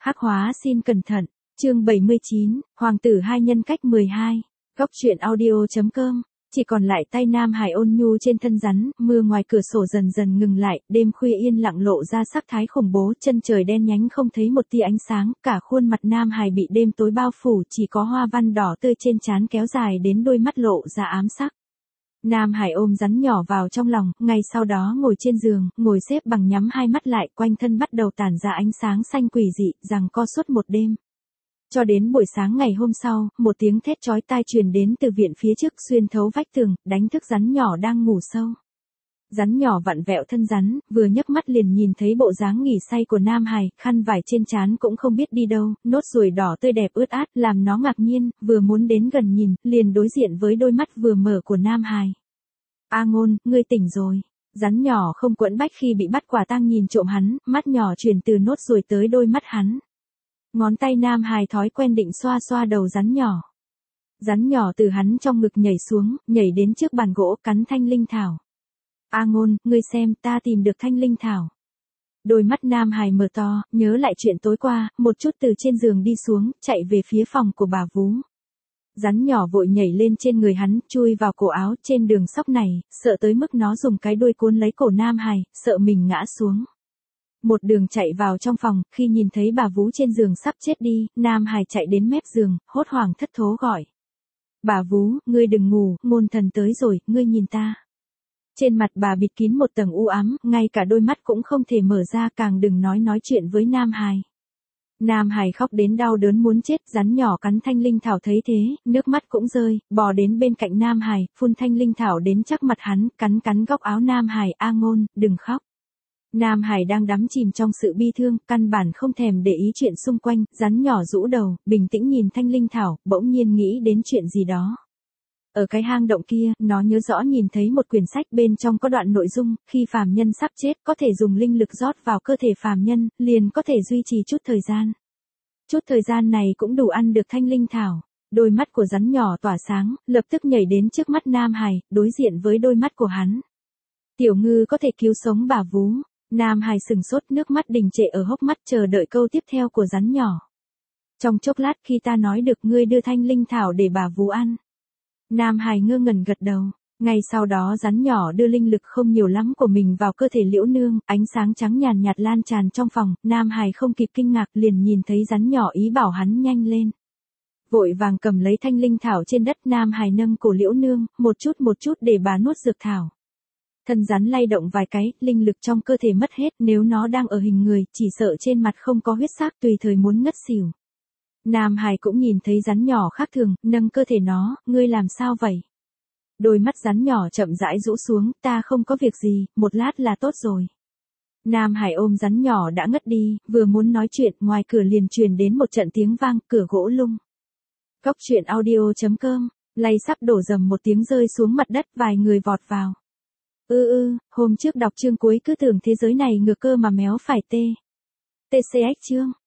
Hắc hóa xin cẩn thận. Chương 79, Hoàng tử hai nhân cách 12. Góc truyện audio.com. Chỉ còn lại tay Nam Hải ôn nhu trên thân rắn, mưa ngoài cửa sổ dần dần ngừng lại, đêm khuya yên lặng lộ ra sắc thái khủng bố, chân trời đen nhánh không thấy một tia ánh sáng, cả khuôn mặt Nam Hải bị đêm tối bao phủ, chỉ có hoa văn đỏ tươi trên trán kéo dài đến đôi mắt lộ ra ám sắc. Nam Hải ôm rắn nhỏ vào trong lòng, ngay sau đó ngồi trên giường, ngồi xếp bằng nhắm hai mắt lại, quanh thân bắt đầu tản ra ánh sáng xanh quỷ dị, giằng co suốt một đêm. Cho đến buổi sáng ngày hôm sau, một tiếng thét chói tai truyền đến từ viện phía trước xuyên thấu vách tường, đánh thức rắn nhỏ đang ngủ sâu. Rắn nhỏ vặn vẹo thân rắn, vừa nhấc mắt liền nhìn thấy bộ dáng nghỉ say của Nam Hải, khăn vải trên trán cũng không biết đi đâu, nốt ruồi đỏ tươi đẹp ướt át, làm nó ngạc nhiên, vừa muốn đến gần nhìn, liền đối diện với đôi mắt vừa mở của Nam Hải. A Ngôn, ngươi tỉnh rồi. Rắn nhỏ không quẫn bách khi bị bắt quả tang nhìn trộm hắn, mắt nhỏ chuyển từ nốt ruồi tới đôi mắt hắn. Ngón tay Nam Hải thói quen định xoa xoa đầu rắn nhỏ. Rắn nhỏ từ hắn trong ngực nhảy xuống, nhảy đến trước bàn gỗ cắn thanh linh thảo. A Ngôn, ngươi xem, ta tìm được thanh linh thảo. Đôi mắt Nam Hải mở to, nhớ lại chuyện tối qua, một chút từ trên giường đi xuống, chạy về phía phòng của bà vú. Rắn nhỏ vội nhảy lên trên người hắn, chui vào cổ áo, trên đường sóc này, sợ tới mức nó dùng cái đuôi cuốn lấy cổ Nam Hải, sợ mình ngã xuống. Một đường chạy vào trong phòng, khi nhìn thấy bà vú trên giường sắp chết đi, Nam Hải chạy đến mép giường, hốt hoảng thất thố gọi. Bà vú, ngươi đừng ngủ, Ngôn thần tới rồi, ngươi nhìn ta. Trên mặt bà bịt kín một tầng u ám, ngay cả đôi mắt cũng không thể mở ra, càng đừng nói chuyện với Nam Hải. Nam Hải khóc đến đau đớn muốn chết, rắn nhỏ cắn thanh linh thảo thấy thế, nước mắt cũng rơi, bò đến bên cạnh Nam Hải, phun thanh linh thảo đến chắc mặt hắn, cắn góc áo Nam Hải. A Ngôn, đừng khóc. Nam Hải đang đắm chìm trong sự bi thương, căn bản không thèm để ý chuyện xung quanh, rắn nhỏ rũ đầu, bình tĩnh nhìn thanh linh thảo, bỗng nhiên nghĩ đến chuyện gì đó. Ở cái hang động kia, nó nhớ rõ nhìn thấy một quyển sách bên trong có đoạn nội dung, khi phàm nhân sắp chết, có thể dùng linh lực rót vào cơ thể phàm nhân, liền có thể duy trì chút thời gian. Chút thời gian này cũng đủ ăn được thanh linh thảo. Đôi mắt của rắn nhỏ tỏa sáng, lập tức nhảy đến trước mắt Nam Hải, đối diện với đôi mắt của hắn. Tiểu ngư có thể cứu sống bà vú. Nam Hải sừng sốt, nước mắt đình trệ ở hốc mắt, chờ đợi câu tiếp theo của rắn nhỏ. Trong chốc lát khi ta nói được ngươi đưa thanh linh thảo để bà vú ăn. Nam Hải ngơ ngẩn gật đầu. Ngay sau đó rắn nhỏ đưa linh lực không nhiều lắm của mình vào cơ thể Liễu Nương, ánh sáng trắng nhàn nhạt lan tràn trong phòng, Nam Hải không kịp kinh ngạc liền nhìn thấy rắn nhỏ ý bảo hắn nhanh lên. Vội vàng cầm lấy thanh linh thảo trên đất, Nam Hải nâng cổ Liễu Nương, một chút để bà nuốt dược thảo. Thân rắn lay động vài cái, linh lực trong cơ thể mất hết, nếu nó đang ở hình người, chỉ sợ trên mặt không có huyết sắc, tùy thời muốn ngất xỉu. Nam Hải cũng nhìn thấy rắn nhỏ khác thường, nâng cơ thể nó, ngươi làm sao vậy? Đôi mắt rắn nhỏ chậm rãi rũ xuống, ta không có việc gì, một lát là tốt rồi. Nam Hải ôm rắn nhỏ đã ngất đi, vừa muốn nói chuyện, ngoài cửa liền truyền đến một trận tiếng vang, cửa gỗ lung. Góc truyện audio.com, lay sắp đổ dầm một tiếng rơi xuống mặt đất, vài người vọt vào. Hôm trước đọc chương cuối cứ tưởng thế giới này ngược cơ mà méo phải TCX chương.